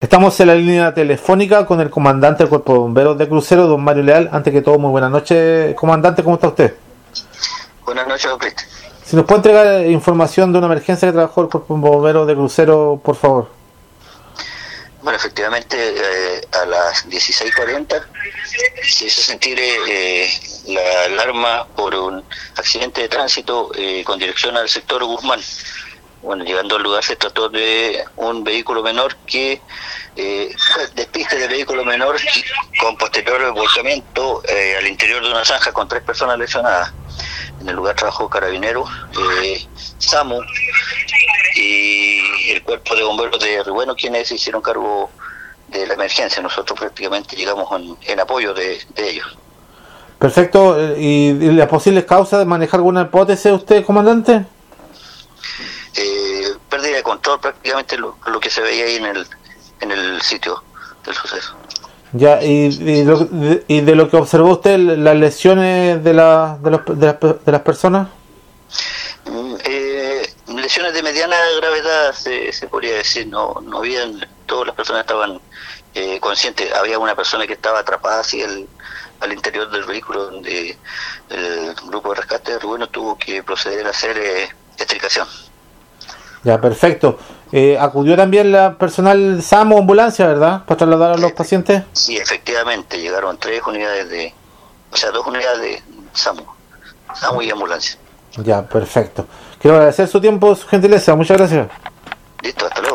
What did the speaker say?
Estamos en la línea telefónica con el comandante del Cuerpo de Bomberos de Crucero, don Mario Leal. Antes que todo, muy buenas noches, comandante, ¿cómo está usted? Buenas noches, don Cristian. Si nos puede entregar información de una emergencia que trabajó el Cuerpo de Bomberos de Crucero, por favor. Bueno, efectivamente, a las 16:40 se hizo sentir la alarma por un accidente de tránsito con dirección al sector Guzmán. Bueno, llegando al lugar se trató de un vehículo menor que fue despiste de vehículo menor con posterior volcamiento al interior de una zanja con 3 personas lesionadas. En el lugar trabajó Carabinero, SAMU y el Cuerpo de Bomberos de Ribueno, quienes se hicieron cargo de la emergencia. Nosotros prácticamente llegamos en apoyo de ellos. Perfecto. ¿Y las posibles causas de manejar alguna hipótesis usted, comandante? Pérdida de control, prácticamente lo que se veía ahí en el sitio del suceso. Ya, y de lo que observó usted, las lesiones de las personas. Lesiones de mediana gravedad, se podría decir. No habían, todas las personas estaban conscientes. Había una persona que estaba atrapada así al interior del vehículo, donde el grupo de rescate de Rubén tuvo que proceder a hacer extricación. Ya, perfecto. Acudió también la personal SAMU, ambulancia, ¿verdad? Para trasladar a los pacientes. Sí, efectivamente, llegaron 2 unidades de SAMU y ambulancia. Ya, perfecto. Quiero agradecer su tiempo, su gentileza. Muchas gracias. Listo, hasta luego.